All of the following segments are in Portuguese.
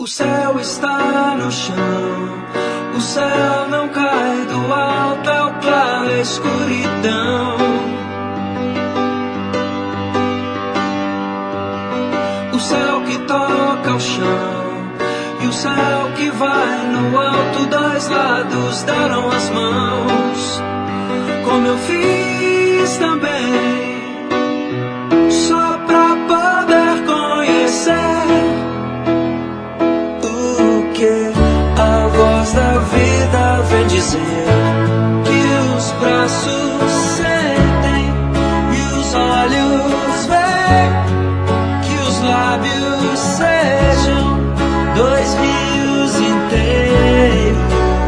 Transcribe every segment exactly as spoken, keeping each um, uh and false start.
O céu está no chão, o céu não cai do alto, é o claro, a escuridão. O céu que toca o chão e o céu que vai no alto, dois lados deram as mãos, como eu fiz também, só pra poder conhecer o que a voz da vida vem dizer, que os braços sentem e os olhos veem, que os lábios sejam dois rios inteiros,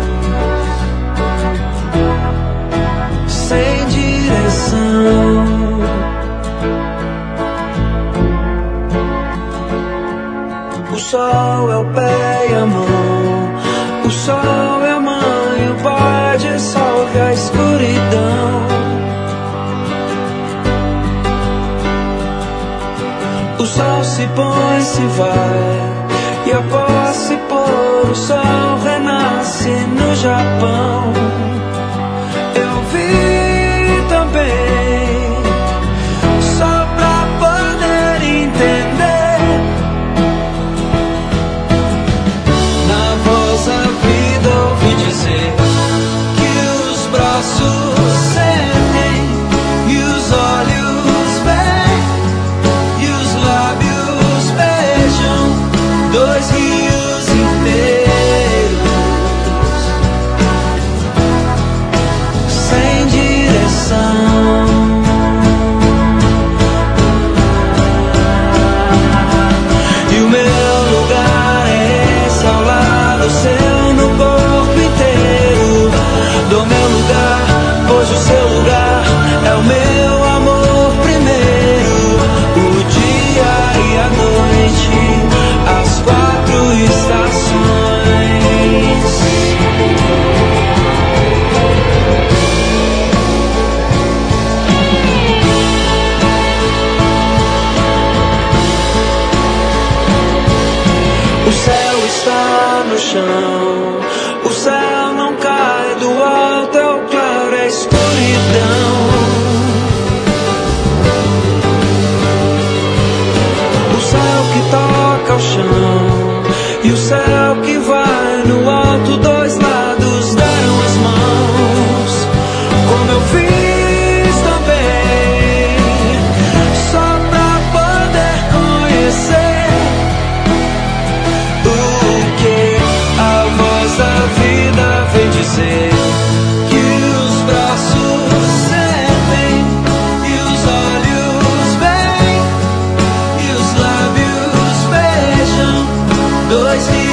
sem direção. O sol é o pé e a mão, o sol é a mãe, o pai dissolve a escuridão. O sol se põe, se vai, e após se pôr, o sol renasce no Japão. Eu vi também, só pra poder entender, na voz a vida ouvi dizer, que os braços sentem e os olhos veem e os lábios beijam dois rios inteiros, sem direção. E o meu lugar é esse, ao lado seu, no corpo inteiro. Do meu lugar, pois o seu lugar é o meu amor primeiro. O dia e a noite, as quatro estações. O céu está no chão, o céu não cai do alto, é o claro, é a escuridão. O céu que toca o chão e o céu que vai no alto, dois lados deram as mãos, como eu fiz também, só pra poder conhecer o que a voz da vida vem dizer, que os braços sentem e os olhos veem e os lábios beijam dois rios